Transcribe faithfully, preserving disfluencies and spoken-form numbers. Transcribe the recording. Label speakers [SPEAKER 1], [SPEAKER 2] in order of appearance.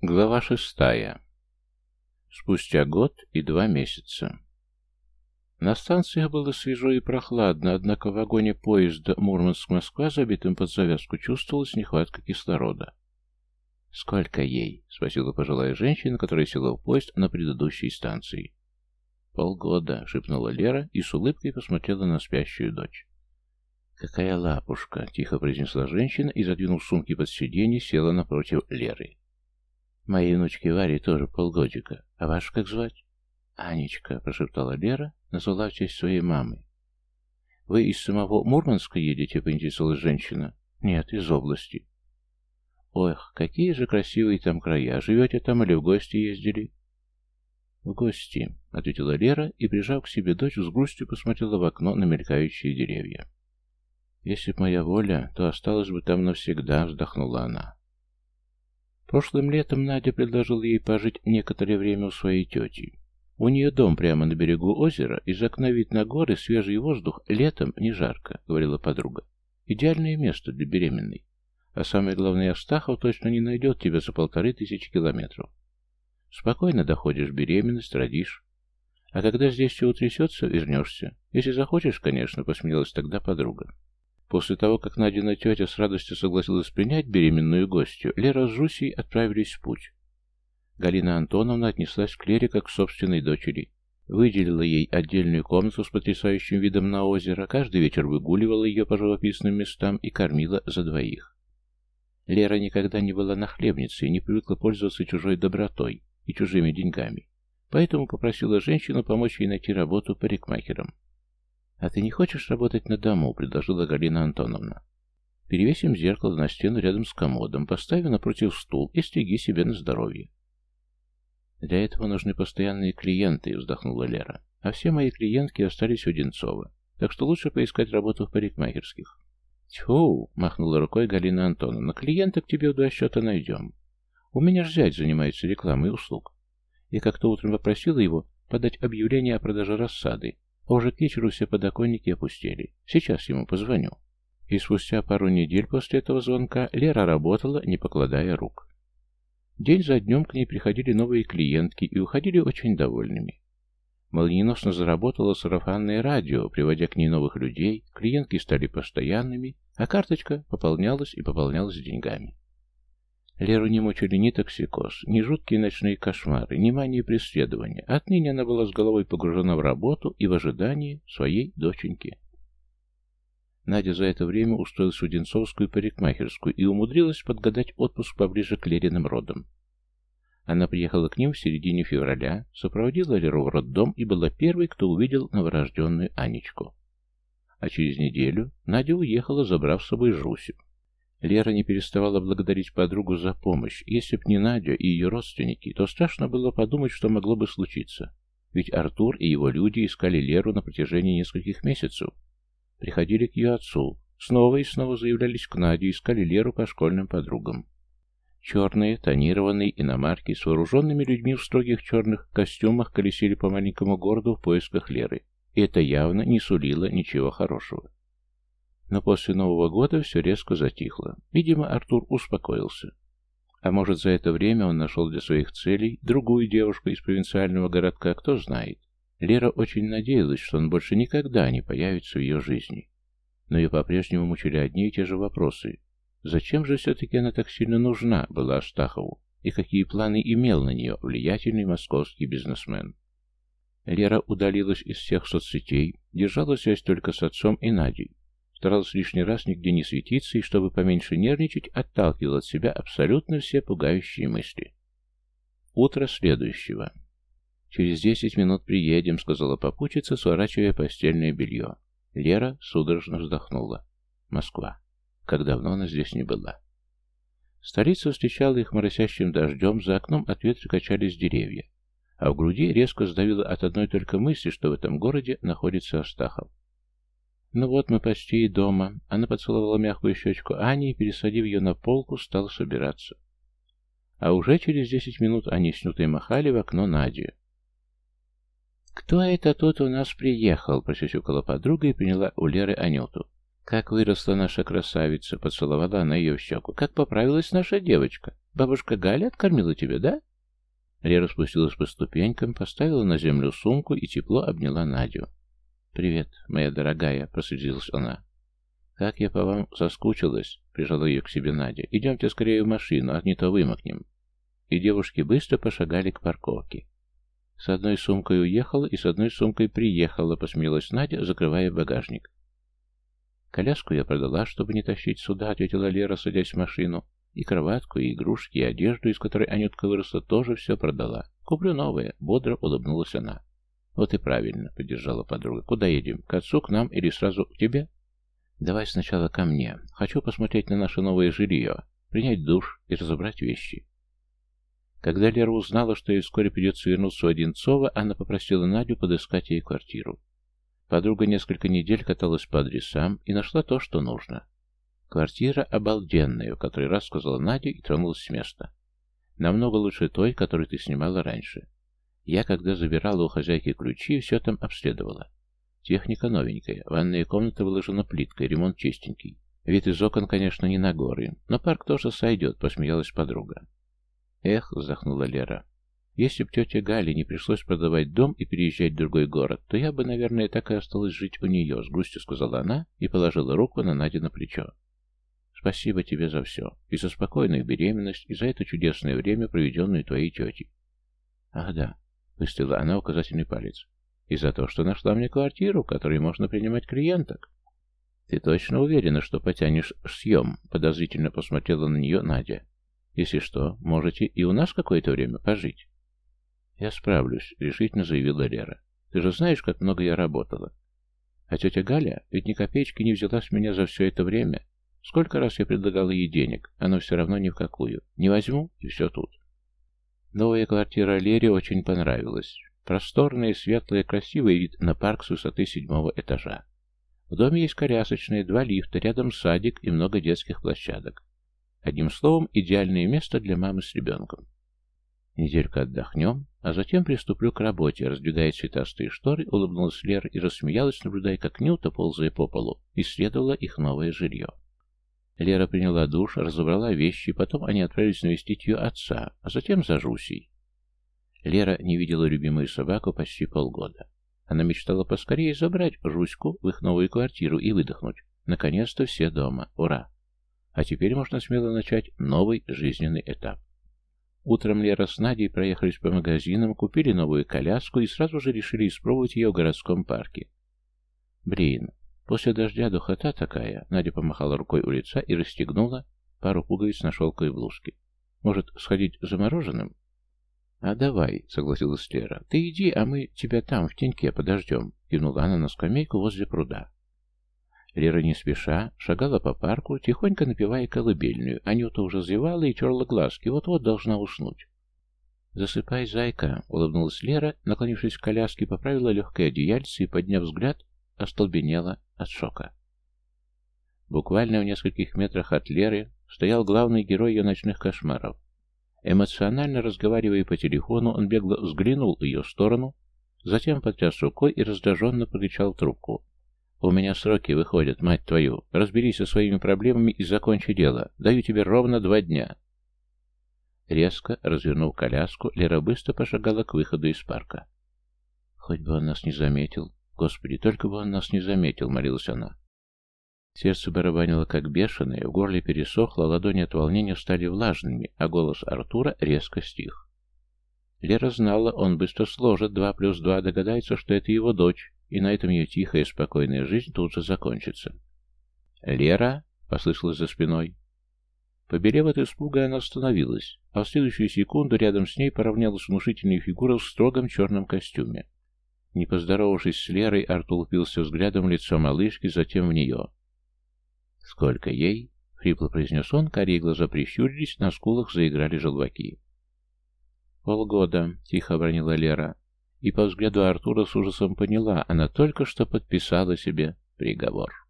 [SPEAKER 1] Глава шестая. Спустя год и два месяца. На станциях было свежо и прохладно, однако в вагоне поезда Мурманск-Москва, забитым под завязку, чувствовалась нехватка кислорода. «Сколько ей?» — спросила пожилая женщина, которая села в поезд на предыдущей станции. «Полгода», — шепнула Лера и с улыбкой посмотрела на спящую дочь. «Какая лапушка!» — тихо произнесла женщина и, задвинув сумки под сиденье, села напротив Леры. «Моей внучке Варе тоже полгодика. А вашу как звать?» «Анечка», — прошептала Лера, назвала в честь своей мамы. «Вы из самого Мурманска едете?» — поинтересовалась женщина. «Нет, из области». «Ох, какие же красивые там края! Живете там или в гости ездили?» «В гости», — ответила Лера и, прижав к себе дочь, с грустью посмотрела в окно на мелькающие деревья. «Если б моя воля, то осталась бы там навсегда», — вздохнула она. Прошлым летом Надя предложила ей пожить некоторое время у своей тети. У нее дом прямо на берегу озера, из окна вид на горы, свежий воздух, летом не жарко, — говорила подруга. Идеальное место для беременной. А самое главное, Астахов точно не найдет тебя за полторы тысячи километров. Спокойно доходишь беременность, родишь. А когда здесь все утрясется, вернешься. Если захочешь, конечно, — посмеялась тогда подруга. После того, как Надина тетя с радостью согласилась принять беременную гостью, Лера с Жусей отправились в путь. Галина Антоновна отнеслась к Лере как к собственной дочери. Выделила ей отдельную комнату с потрясающим видом на озеро, каждый вечер выгуливала ее по живописным местам и кормила за двоих. Лера никогда не была нахлебницей и не привыкла пользоваться чужой добротой и чужими деньгами, поэтому попросила женщину помочь ей найти работу парикмахером. «А ты не хочешь работать на дому?» — предложила Галина Антоновна. «Перевесим зеркало на стену рядом с комодом, поставим напротив стул и стриги себе на здоровье». «Для этого нужны постоянные клиенты», — вздохнула Лера. «А все мои клиентки остались у Одинцова, так что лучше поискать работу в парикмахерских». «Тьфу!» — махнула рукой Галина Антоновна. «Клиенток тебе в два счета найдем. У меня ж зять занимается рекламой услуг. Я как-то утром попросила его подать объявление о продаже рассады, а уже к вечеру все подоконники опустели. Сейчас ему позвоню». И спустя пару недель после этого звонка Лера работала, не покладая рук. День за днем к ней приходили новые клиентки и уходили очень довольными. Молниеносно заработало сарафанное радио, приводя к ней новых людей, клиентки стали постоянными, а карточка пополнялась и пополнялась деньгами. Леру не мучили ни токсикоз, ни жуткие ночные кошмары, ни мания преследования. Отныне она была с головой погружена в работу и в ожидании своей доченьки. Надя за это время устроилась в Одинцовскую парикмахерскую и умудрилась подгадать отпуск поближе к Лериным родам. Она приехала к ним в середине февраля, сопроводила Леру в роддом и была первой, кто увидел новорожденную Анечку. А через неделю Надя уехала, забрав с собой Жусю. Лера не переставала благодарить подругу за помощь. Если б не Надя и ее родственники, то страшно было подумать, что могло бы случиться. Ведь Артур и его люди искали Леру на протяжении нескольких месяцев. Приходили к ее отцу, снова и снова заявлялись к Наде, искали Леру по школьным подругам. Черные, тонированные иномарки с вооруженными людьми в строгих черных костюмах колесили по маленькому городу в поисках Леры, и это явно не сулило ничего хорошего. Но после Нового года все резко затихло. Видимо, Артур успокоился. А может, за это время он нашел для своих целей другую девушку из провинциального городка, кто знает. Лера очень надеялась, что он больше никогда не появится в ее жизни. Но ее по-прежнему мучили одни и те же вопросы. Зачем же все-таки она так сильно нужна была Астахову, и какие планы имел на нее влиятельный московский бизнесмен? Лера удалилась из всех соцсетей, держала связь только с отцом и Надей. Старалась лишний раз нигде не светиться и, чтобы поменьше нервничать, отталкивала от себя абсолютно все пугающие мысли. Утро следующего. «Через десять минут приедем», — сказала попутчица, сворачивая постельное белье. Лера судорожно вздохнула. Москва. Как давно она здесь не была. Столица встречала их моросящим дождем, за окном от ветра качались деревья, а в груди резко сдавило от одной только мысли, что в этом городе находится Астахов. «Ну вот мы почти и дома». Она поцеловала мягкую щечку Ани и, пересадив ее на полку, стала собираться. А уже через десять минут они с Нютой махали в окно Нади. «Кто это тут у нас приехал?» — просюсюкала подруга и приняла у Леры Анюту. «Как выросла наша красавица!» — поцеловала она ее в щеку. «Как поправилась наша девочка! Бабушка Галя откормила тебя, да?» Лера спустилась по ступенькам, поставила на землю сумку и тепло обняла Надю. «Привет, моя дорогая», — просветилась она. «Как я по вам соскучилась», — прижала ее к себе Надя. «Идемте скорее в машину, а не то вымокнем». И девушки быстро пошагали к парковке. «С одной сумкой уехала и с одной сумкой приехала», — посмеялась Надя, закрывая багажник. «Коляску я продала, чтобы не тащить сюда», — ответила Лера, садясь в машину. «И кроватку, и игрушки, и одежду, из которой Анютка выросла, тоже все продала. Куплю новое», — бодро улыбнулась она. «Вот и правильно», — поддержала подруга. «Куда едем? К отцу, к нам или сразу к тебе?» «Давай сначала ко мне. Хочу посмотреть на наше новое жилье, принять душ и разобрать вещи». Когда Лера узнала, что ей вскоре придется вернуться в Одинцово, она попросила Надю подыскать ей квартиру. Подруга несколько недель каталась по адресам и нашла то, что нужно. «Квартира обалденная», — в который раз сказала Надя и тронулась с места. «Намного лучше той, которую ты снимала раньше. Я, когда забирала у хозяйки ключи, все там обследовала. Техника новенькая, ванная комната выложена плиткой, ремонт чистенький. Вид из окон, конечно, не на горы, но парк тоже сойдет», — посмеялась подруга. «Эх», — вздохнула Лера, — «если б тете Гале не пришлось продавать дом и переезжать в другой город, то я бы, наверное, так и осталась жить у нее», — с грустью сказала она и положила руку на Надя на плечо. «Спасибо тебе за все, и за спокойную беременность, и за это чудесное время, проведенное твоей тетей». «Ах да», — выставила она указательный палец, — «и за то, что нашла мне квартиру, в которой можно принимать клиенток». «Ты точно уверена, что потянешь съем?» — подозрительно посмотрела на нее Надя. «Если что, можете и у нас какое-то время пожить». «Я справлюсь», — решительно заявила Лера. «Ты же знаешь, как много я работала. А тетя Галя ведь ни копеечки не взяла с меня за все это время. Сколько раз я предлагала ей денег, она все равно ни в какую. Не возьму, и все тут». Новая квартира Лере очень понравилась. Просторная, светлая, красивый вид на парк с высоты седьмого этажа. В доме есть колясочная, два лифта, рядом садик и много детских площадок. Одним словом, идеальное место для мамы с ребенком. «Недельку отдохнем, а затем приступлю к работе», — раздвигая цветастые шторы, улыбнулась Лера и рассмеялась, наблюдая, как Нюта, ползая по полу, исследовала их новое жилье. Лера приняла душ, разобрала вещи, потом они отправились навестить ее отца, а затем за Жусей. Лера не видела любимую собаку почти полгода. Она мечтала поскорее забрать Жуську в их новую квартиру и выдохнуть. Наконец-то все дома. Ура! А теперь можно смело начать новый жизненный этап. Утром Лера с Надей проехались по магазинам, купили новую коляску и сразу же решили испробовать ее в городском парке. «Блин, после дождя духота такая», — Надя помахала рукой у лица и расстегнула пару пуговиц на шелковой блузке. «Может, сходить за мороженым?» «А давай», — согласилась Лера. «Ты иди, а мы тебя там, в теньке, подождем», — кивнула она на скамейку возле пруда. Лера не спеша шагала по парку, тихонько напевая колыбельную. Анюта уже зевала и терла глазки, вот-вот должна уснуть. «Засыпай, зайка», — улыбнулась Лера, наклонившись к коляске, поправила легкое одеяльце и, подняв взгляд, остолбенела от шока. Буквально в нескольких метрах от Леры стоял главный герой ее ночных кошмаров. Эмоционально разговаривая по телефону, он бегло взглянул в ее сторону, затем потряс рукой и раздраженно прокричал в трубку. «У меня сроки выходят, мать твою. Разберись со своими проблемами и закончи дело. Даю тебе ровно два дня». Резко развернув коляску, Лера быстро пошагала к выходу из парка. «Хоть бы он нас не заметил. Господи, только бы он нас не заметил», — молилась она. Сердце барабанило как бешеное, в горле пересохло, ладони от волнения стали влажными, а голос Артура резко стих. Лера знала, он быстро сложит два плюс два, догадается, что это его дочь, и на этом ее тихая и спокойная жизнь тут же закончится. «Лера!» — послышалось за спиной. Побелев от испуга, она остановилась, а в следующую секунду рядом с ней поравнялась внушительная фигура в строгом черном костюме. Не поздоровавшись с Лерой, Артур упился взглядом в лицо малышки, затем в нее. «Сколько ей?» — хрипло произнес он, карие глаза прищурились, на скулах заиграли желваки. «Полгода», — тихо обронила Лера, и по взгляду Артура с ужасом поняла, она только что подписала себе приговор.